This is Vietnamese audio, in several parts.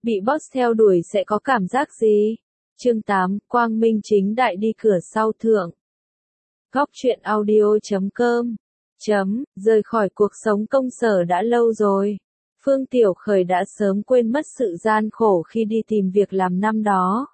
Bị boss theo đuổi sẽ có cảm giác gì? Chương 8, Quang Minh chính đại đi cửa sau thượng. Góc truyện audio.com Rời khỏi cuộc sống công sở đã lâu rồi. Phương Tiểu Khởi đã sớm quên mất sự gian khổ khi đi tìm việc làm năm đó.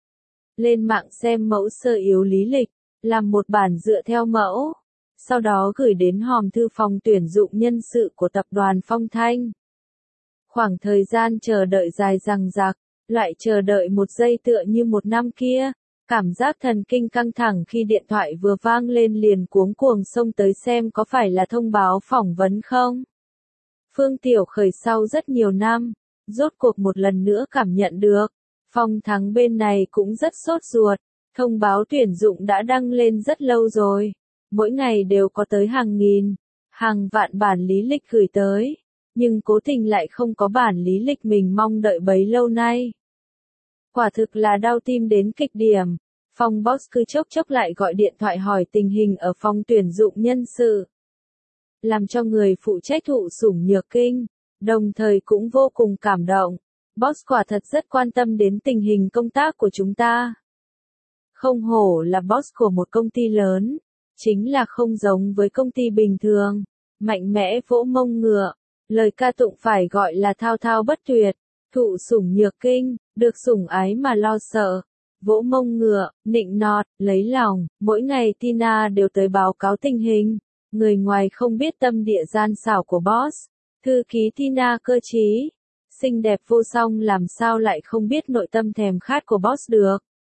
Lên mạng xem mẫu sơ yếu lý lịch, làm một bản dựa theo mẫu. Sau đó gửi đến hòm thư phòng tuyển dụng nhân sự của tập đoàn Phong Thanh. Khoảng thời gian chờ đợi dài dằng dặc, loại chờ đợi một giây tựa như một năm kia, cảm giác thần kinh căng thẳng khi điện thoại vừa vang lên liền cuống cuồng xông tới xem có phải là thông báo phỏng vấn không. Phương Tiểu Khởi sau rất nhiều năm, rốt cuộc một lần nữa cảm nhận được, Phong Thắng bên này cũng rất sốt ruột, thông báo tuyển dụng đã đăng lên rất lâu rồi, mỗi ngày đều có tới hàng nghìn, hàng vạn bản lý lịch gửi tới. Nhưng cố tình lại không có bản lý lịch mình mong đợi bấy lâu nay. Quả thực là đau tim đến kịch điểm. Phong boss cứ chốc chốc lại gọi điện thoại hỏi tình hình ở phòng tuyển dụng nhân sự. Làm cho người phụ trách thụ sủng nhược kinh, đồng thời cũng vô cùng cảm động. Boss quả thật rất quan tâm đến tình hình công tác của chúng ta. Không hổ là boss của một công ty lớn, chính là không giống với công ty bình thường, mạnh mẽ vỗ mông ngựa. Lời ca tụng phải gọi là thao thao bất tuyệt, thụ sủng nhược kinh, được sủng ái mà lo sợ, vỗ mông ngựa, nịnh nọt, lấy lòng, mỗi ngày Tina đều tới báo cáo tình hình, người ngoài không biết tâm địa gian xảo của boss, thư ký Tina cơ trí, xinh đẹp vô song làm sao lại không biết nội tâm thèm khát của boss được.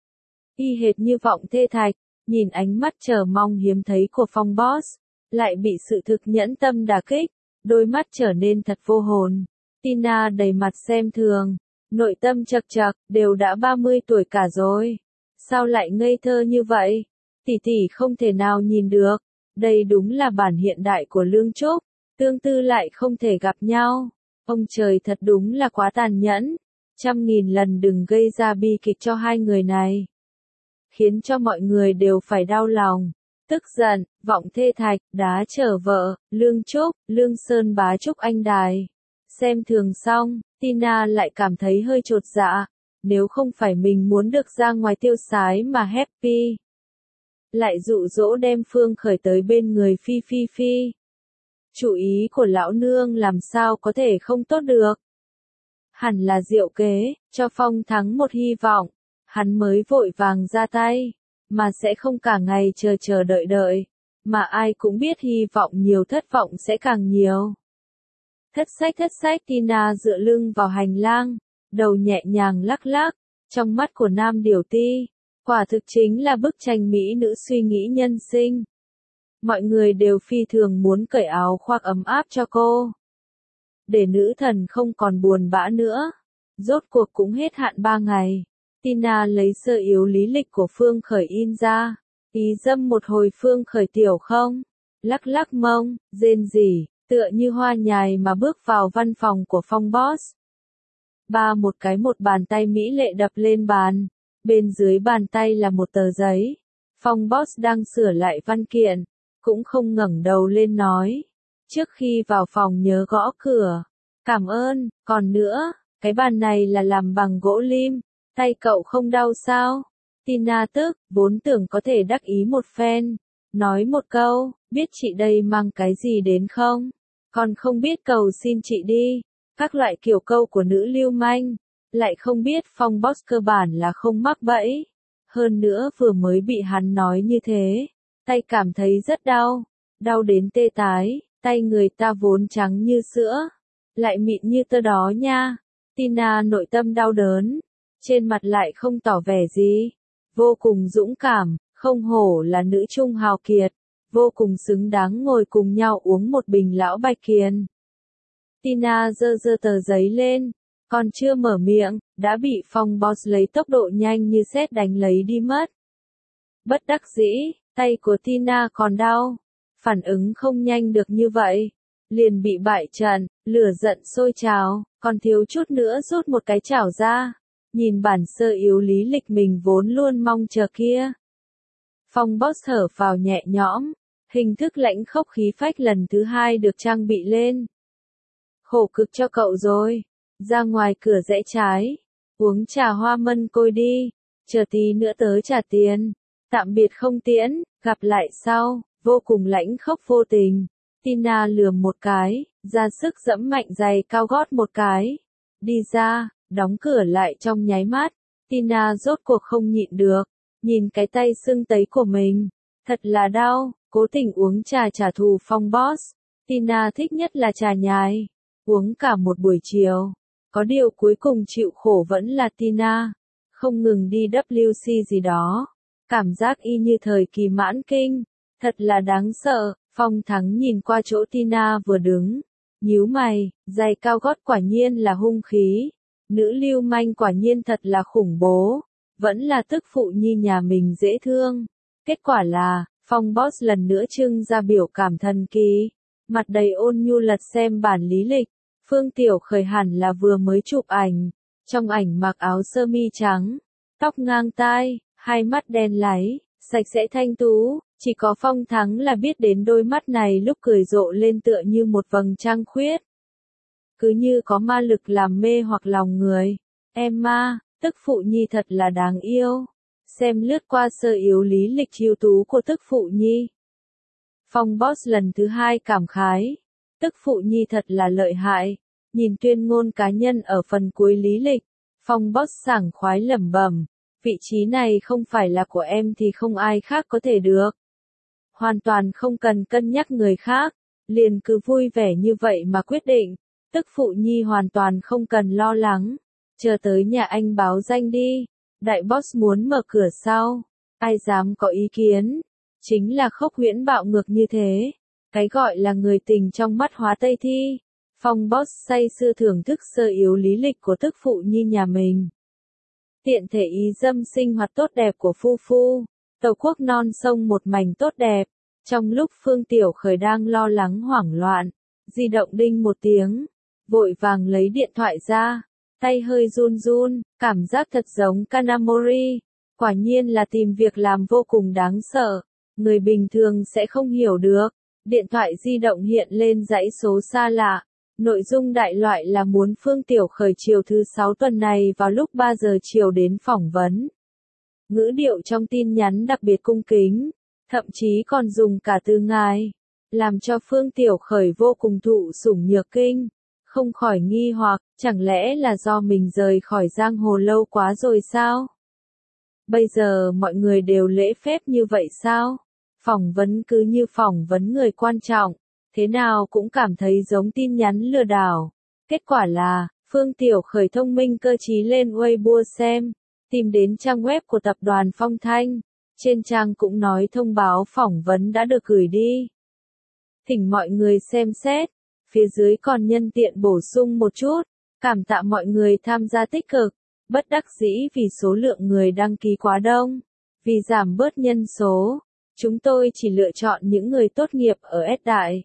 Y hệt như vọng thê thạch, nhìn ánh mắt chờ mong hiếm thấy của Phong boss, lại bị sự thực nhẫn tâm đả kích. Đôi mắt trở nên thật vô hồn. Tina đầy mặt xem thường, nội tâm chật chật, đều đã 30 tuổi cả rồi. Sao lại ngây thơ như vậy? Tỷ tỷ không thể nào nhìn được. Đây đúng là bản hiện đại của Lương Trúc, tương tư lại không thể gặp nhau. Ông trời thật đúng là quá tàn nhẫn. 100.000 lần đừng gây ra bi kịch cho hai người này. Khiến cho mọi người đều phải đau lòng. Tức giận, vọng thê thạch, đá trở vợ, Lương Trúc, Lương Sơn bá Trúc anh đài. Xem thường xong, Tina lại cảm thấy hơi chột dạ, nếu không phải mình muốn được ra ngoài tiêu sái mà happy. Lại dụ dỗ đem Phương Khởi tới bên người Phi. Chủ ý của lão nương làm sao có thể không tốt được. Hẳn là diệu kế, cho Phong Thắng một hy vọng, hắn mới vội vàng ra tay. Mà sẽ không cả ngày chờ đợi, mà ai cũng biết hy vọng nhiều thất vọng sẽ càng nhiều. Thất sách Tina dựa lưng vào hành lang, đầu nhẹ nhàng lắc lắc, trong mắt của Nam Điều Ti, quả thực chính là bức tranh mỹ nữ suy nghĩ nhân sinh. Mọi người đều phi thường muốn cởi áo khoác ấm áp cho cô. Để nữ thần không còn buồn bã nữa, rốt cuộc cũng hết hạn 3 ngày. Tina lấy sơ yếu lý lịch của Phương Khởi in ra, ý dâm một hồi Phương Khởi tiểu không, lắc lắc mông, rên rỉ, tựa như hoa nhài mà bước vào văn phòng của Phong boss. Một bàn tay mỹ lệ đập lên bàn, bên dưới bàn tay là một tờ giấy. Phong boss đang sửa lại văn kiện, cũng không ngẩng đầu lên nói. Trước khi vào phòng nhớ gõ cửa, cảm ơn, còn nữa, cái bàn này là làm bằng gỗ lim. Tay cậu không đau sao? Tina tức, vốn tưởng có thể đắc ý một phen. Nói một câu, biết chị đây mang cái gì đến không? Còn không biết cầu xin chị đi. Các loại kiểu câu của nữ lưu manh. Lại không biết Phong boss cơ bản là không mắc bẫy. Hơn nữa vừa mới bị hắn nói như thế. Tay cảm thấy rất đau. Đau đến tê tái. Tay người ta vốn trắng như sữa. Lại mịn như tơ đó nha. Tina nội tâm đau đớn. Trên mặt lại không tỏ vẻ gì, vô cùng dũng cảm, không hổ là nữ trung hào kiệt, vô cùng xứng đáng ngồi cùng nhau uống một bình lão bạch kiền. Tina giơ tờ giấy lên, còn chưa mở miệng, đã bị Phong boss lấy tốc độ nhanh như sét đánh lấy đi mất. Bất đắc dĩ, tay của Tina còn đau, phản ứng không nhanh được như vậy, liền bị bại trận, lửa giận sôi trào, còn thiếu chút nữa rút một cái chảo ra. Nhìn bản sơ yếu lý lịch mình vốn luôn mong chờ kia. Phong boss thở phào nhẹ nhõm, hình thức lãnh khốc khí phách lần thứ 2 được trang bị lên. Khổ cực cho cậu rồi, ra ngoài cửa rẽ trái, uống trà hoa mân côi đi, chờ tí nữa tớ trả tiền, tạm biệt không tiễn, gặp lại sau, vô cùng lãnh khốc vô tình. Tina lườm một cái, ra sức giẫm mạnh giày cao gót một cái, đi ra, đóng cửa lại trong nháy mắt. Tina rốt cuộc không nhịn được, nhìn cái tay sưng tấy của mình, thật là đau, cố tình uống trà trả thù Phong Boss. Tina thích nhất là trà nhài, uống cả một buổi chiều. Có điều cuối cùng chịu khổ vẫn là Tina, không ngừng đi WC gì đó. Cảm giác y như thời kỳ mãn kinh, thật là đáng sợ. Phong Thắng nhìn qua chỗ Tina vừa đứng, nhíu mày, giày cao gót quả nhiên là hung khí. Nữ lưu manh quả nhiên thật là khủng bố, vẫn là tức phụ nhi nhà mình dễ thương. Kết quả là, Phong Boss lần nữa trưng ra biểu cảm thần kỳ, mặt đầy ôn nhu lật xem bản lý lịch. Phương Tiểu Khởi hẳn là vừa mới chụp ảnh, trong ảnh mặc áo sơ mi trắng, tóc ngang tai, hai mắt đen láy, sạch sẽ thanh tú, chỉ có Phong Thắng là biết đến đôi mắt này lúc cười rộ lên tựa như một vầng trăng khuyết. Cứ như có ma lực làm mê hoặc lòng người. Emma, tức phụ nhi thật là đáng yêu. Xem lướt qua sơ yếu lý lịch ưu tú của tức phụ nhi. Phong Boss lần thứ hai cảm khái. Tức phụ nhi thật là lợi hại. Nhìn tuyên ngôn cá nhân ở phần cuối lý lịch, Phong Boss sảng khoái lẩm bẩm, vị trí này không phải là của em thì không ai khác có thể được. Hoàn toàn không cần cân nhắc người khác, liền cứ vui vẻ như vậy mà quyết định. Tức phụ nhi hoàn toàn không cần lo lắng, chờ tới nhà anh báo danh đi. Đại boss muốn mở cửa sau, ai dám có ý kiến, chính là khốc huyễn bạo ngược như thế. Cái gọi là người tình trong mắt hóa Tây Thi. Phong Boss say sưa thưởng thức sơ yếu lý lịch của tức phụ nhi nhà mình. Tiện thể ý dâm sinh hoạt tốt đẹp của phu phu, tàu quốc non sông một mảnh tốt đẹp. Trong lúc Phương Tiểu Khởi đang lo lắng hoảng loạn, di động đinh một tiếng, vội vàng lấy điện thoại ra, tay hơi run run, cảm giác thật giống Kanamori. Quả nhiên là tìm việc làm vô cùng đáng sợ, người bình thường sẽ không hiểu được. Điện thoại di động hiện lên dãy số xa lạ. Nội dung đại loại là muốn Phương Tiểu Khởi chiều thứ 6 tuần này vào lúc 3 giờ chiều đến phỏng vấn. Ngữ điệu trong tin nhắn đặc biệt cung kính, thậm chí còn dùng cả từ ngài, làm cho Phương Tiểu Khởi vô cùng thụ sủng nhược kinh, không khỏi nghi hoặc, chẳng lẽ là do mình rời khỏi giang hồ lâu quá rồi sao? Bây giờ mọi người đều lễ phép như vậy sao? Phỏng vấn cứ như phỏng vấn người quan trọng. Thế nào cũng cảm thấy giống tin nhắn lừa đảo. Kết quả là, Phương Tiểu Khởi thông minh cơ trí lên Weibo xem, tìm đến trang web của tập đoàn Phong Thanh. Trên trang cũng nói thông báo phỏng vấn đã được gửi đi. Thỉnh mọi người xem xét. Phía dưới còn nhân tiện bổ sung một chút. Cảm tạ mọi người tham gia tích cực. Bất đắc dĩ vì số lượng người đăng ký quá đông. Vì giảm bớt nhân số, chúng tôi chỉ lựa chọn những người tốt nghiệp ở S Đại.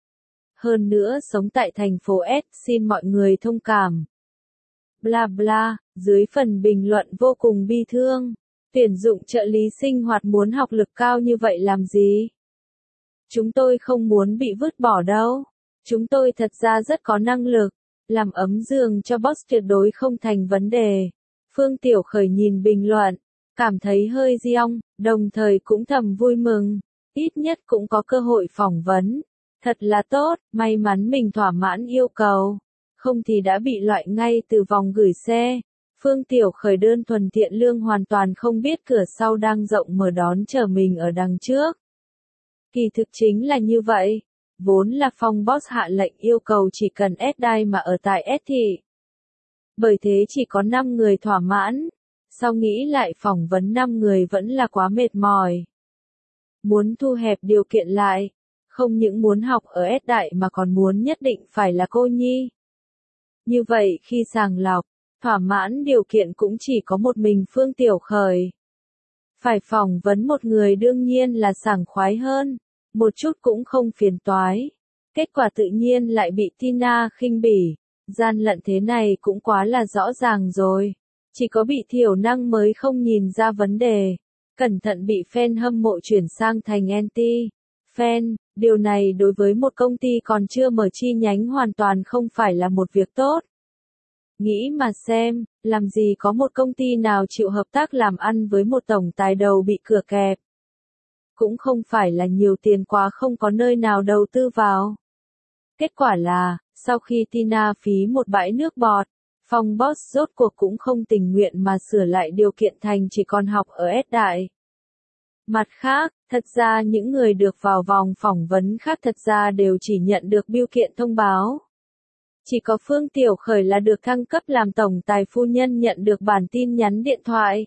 Hơn nữa sống tại thành phố S, xin mọi người thông cảm. Bla bla, dưới phần bình luận vô cùng bi thương. Tuyển dụng trợ lý sinh hoạt muốn học lực cao như vậy làm gì? Chúng tôi không muốn bị vứt bỏ đâu. Chúng tôi thật ra rất có năng lực. Làm ấm giường cho boss tuyệt đối không thành vấn đề. Phương Tiểu Khởi nhìn bình luận, cảm thấy hơi giong, đồng thời cũng thầm vui mừng. Ít nhất cũng có cơ hội phỏng vấn. Thật là tốt, may mắn mình thỏa mãn yêu cầu. Không thì đã bị loại ngay từ vòng gửi xe. Phương Tiểu Khởi đơn thuần thiện lương hoàn toàn không biết cửa sau đang rộng mở đón chờ mình ở đằng trước. Kỳ thực chính là như vậy. Vốn là Phong Boss hạ lệnh yêu cầu chỉ cần S Đai mà ở tại S thị. Bởi thế chỉ có 5 người thỏa mãn. Sau nghĩ lại phỏng vấn 5 người vẫn là quá mệt mỏi. Muốn thu hẹp điều kiện lại. Không những muốn học ở S Đại mà còn muốn nhất định phải là cô nhi. Như vậy khi sàng lọc, thỏa mãn điều kiện cũng chỉ có một mình Phương Tiểu Khởi. Phải phỏng vấn một người đương nhiên là sảng khoái hơn, một chút cũng không phiền toái. Kết quả tự nhiên lại bị Tina khinh bỉ, gian lận thế này cũng quá là rõ ràng rồi. Chỉ có bị thiểu năng mới không nhìn ra vấn đề, cẩn thận bị fan hâm mộ chuyển sang thành anti. Fan, điều này đối với một công ty còn chưa mở chi nhánh hoàn toàn không phải là một việc tốt. Nghĩ mà xem, làm gì có một công ty nào chịu hợp tác làm ăn với một tổng tài đầu bị cửa kẹp. Cũng không phải là nhiều tiền quá không có nơi nào đầu tư vào. Kết quả là, sau khi Tina phí một bãi nước bọt, Phong Boss rốt cuộc cũng không tình nguyện mà sửa lại điều kiện thành chỉ còn học ở S đại. Mặt khác, thật ra những người được vào vòng phỏng vấn khác thật ra đều chỉ nhận được bưu kiện thông báo. Chỉ có Phương Tiểu Khởi là được thăng cấp làm tổng tài phu nhân nhận được bản tin nhắn điện thoại.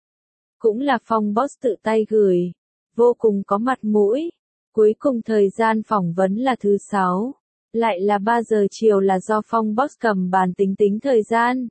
Cũng là Phong Boss tự tay gửi. Vô cùng có mặt mũi. Cuối cùng thời gian phỏng vấn là thứ 6. Lại là 3 giờ chiều là do Phong Boss cầm bàn tính tính thời gian.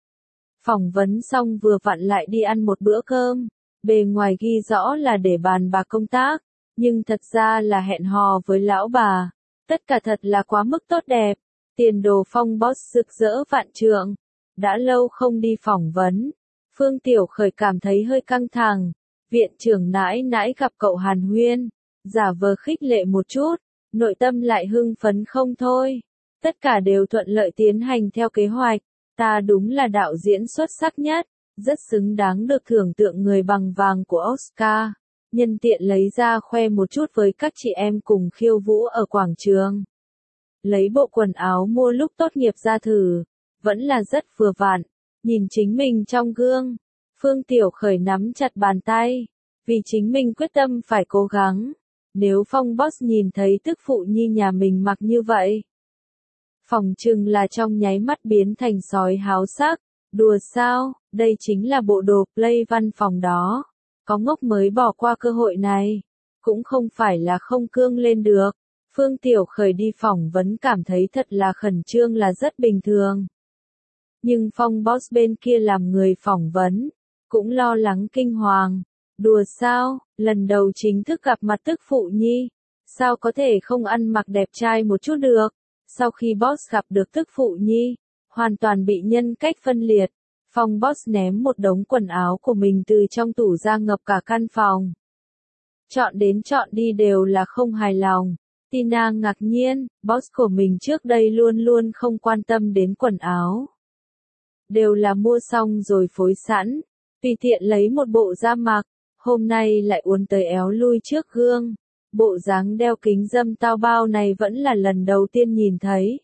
Phỏng vấn xong vừa vặn lại đi ăn một bữa cơm. Bề ngoài ghi rõ là để bàn bạc công tác. Nhưng thật ra là hẹn hò với lão bà. Tất cả thật là quá mức tốt đẹp. Tiền đồ Phong Boss rực rỡ vạn trượng. Đã lâu không đi phỏng vấn. Phương Tiểu Khởi cảm thấy hơi căng thẳng. Viện trưởng nãi nãi gặp cậu hàn huyên. Giả vờ khích lệ một chút. Nội tâm lại hưng phấn không thôi. Tất cả đều thuận lợi tiến hành theo kế hoạch. Ta đúng là đạo diễn xuất sắc nhất. Rất xứng đáng được thưởng tượng người bằng vàng của Oscar. Nhân tiện lấy ra khoe một chút với các chị em cùng khiêu vũ ở quảng trường. Lấy bộ quần áo mua lúc tốt nghiệp ra thử. Vẫn là rất vừa vặn. Nhìn chính mình trong gương. Phương Tiểu Khởi nắm chặt bàn tay. Vì chính mình quyết tâm phải cố gắng. Nếu Phong Boss nhìn thấy tức phụ nhi nhà mình mặc như vậy. Phỏng chừng là trong nháy mắt biến thành sói háo sắc. Đùa sao, đây chính là bộ đồ play văn phòng đó. Có ngốc mới bỏ qua cơ hội này. Cũng không phải là không cương lên được. Phương Tiểu Khởi đi phỏng vấn cảm thấy thật là khẩn trương là rất bình thường. Nhưng Phong Boss bên kia làm người phỏng vấn. Cũng lo lắng kinh hoàng. Đùa sao, lần đầu chính thức gặp mặt tức phụ nhi. Sao có thể không ăn mặc đẹp trai một chút được. Sau khi Boss gặp được tức phụ nhi. Hoàn toàn bị nhân cách phân liệt. Phong Boss ném một đống quần áo của mình từ trong tủ ra ngập cả căn phòng. Chọn đến chọn đi đều là không hài lòng. Tina ngạc nhiên, Boss của mình trước đây luôn luôn không quan tâm đến quần áo. Đều là mua xong rồi phối sẵn. Tùy tiện lấy một bộ ra mặc. Hôm nay lại uốn tới éo lui trước gương. Bộ dáng đeo kính râm tao bao này vẫn là lần đầu tiên nhìn thấy.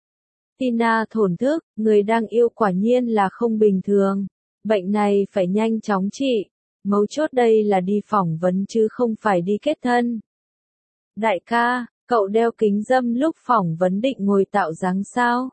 Tina thổn thức, người đang yêu quả nhiên là không bình thường. Bệnh này phải nhanh chóng trị. Mấu chốt đây là đi phỏng vấn chứ không phải đi kết thân. Đại ca, cậu đeo kính râm lúc phỏng vấn định ngồi tạo dáng sao?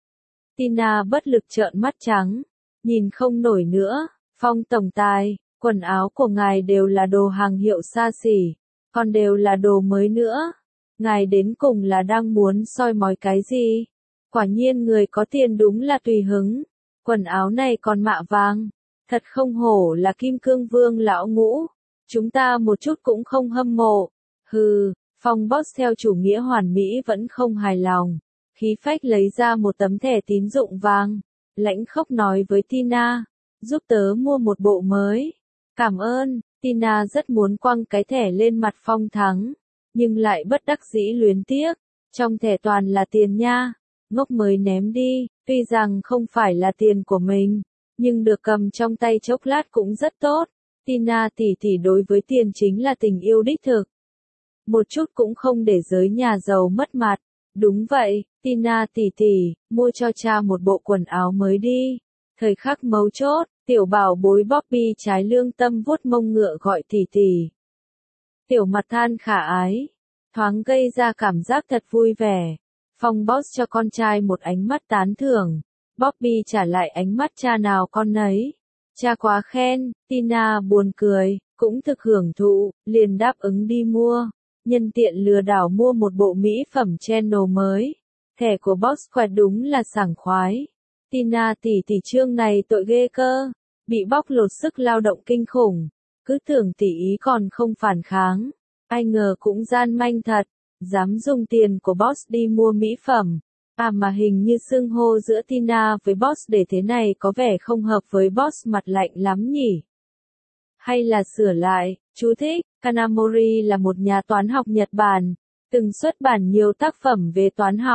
Tina bất lực trợn mắt trắng. Nhìn không nổi nữa. Phong tổng tài, quần áo của ngài đều là đồ hàng hiệu xa xỉ. Còn đều là đồ mới nữa. Ngài đến cùng là đang muốn soi mói cái gì? Quả nhiên người có tiền đúng là tùy hứng. Quần áo này còn mạ vàng. Thật không hổ là kim cương vương lão ngũ. Chúng ta một chút cũng không hâm mộ. Hừ, Phong Boss theo chủ nghĩa hoàn mỹ vẫn không hài lòng. Khí phách lấy ra một tấm thẻ tín dụng vàng. Lãnh khốc nói với Tina. Giúp tớ mua một bộ mới. Cảm ơn. Tina rất muốn quăng cái thẻ lên mặt Phong Thắng. Nhưng lại bất đắc dĩ luyến tiếc. Trong thẻ toàn là tiền nha. Ngốc mới ném đi. Tuy rằng không phải là tiền của mình. Nhưng được cầm trong tay chốc lát cũng rất tốt. Tina tỷ tỷ đối với tiền chính là tình yêu đích thực. Một chút cũng không để giới nhà giàu mất mặt. Đúng vậy, Tina tỷ tỷ, mua cho cha một bộ quần áo mới đi. Thời khắc mấu chốt, tiểu bảo bối Bobby trái lương tâm vuốt mông ngựa gọi tỷ tỷ. Tiểu mặt than khả ái, thoáng gây ra cảm giác thật vui vẻ. Phong Boss cho con trai một ánh mắt tán thưởng. Bobby trả lại ánh mắt cha nào con nấy. Cha quá khen, Tina buồn cười, cũng thực hưởng thụ, liền đáp ứng đi mua. Nhân tiện lừa đảo mua một bộ mỹ phẩm channel mới. Thẻ của Boss quẹt đúng là sảng khoái. Tina tỷ tỷ trương này tội ghê cơ. Bị bóc lột sức lao động kinh khủng. Cứ tưởng tỷ ý còn không phản kháng. Ai ngờ cũng gian manh thật. Dám dùng tiền của Boss đi mua mỹ phẩm. À mà hình như xưng hô giữa Tina với Boss để thế này có vẻ không hợp với Boss mặt lạnh lắm nhỉ. Hay là sửa lại, chú thích, Kanamori là một nhà toán học Nhật Bản, từng xuất bản nhiều tác phẩm về toán học,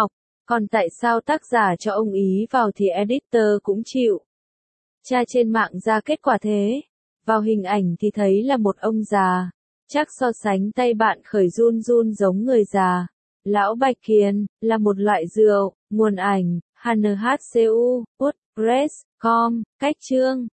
Còn tại sao tác giả cho ông ý vào thì editor cũng chịu? Tra trên mạng ra kết quả thế. Vào hình ảnh thì thấy là một ông già. Chắc so sánh tay bạn khởi run run giống người già. Lão Bạch Kiền, là một loại rượu. Nguồn ảnh, HNHCU, WordPress, com, cách chương.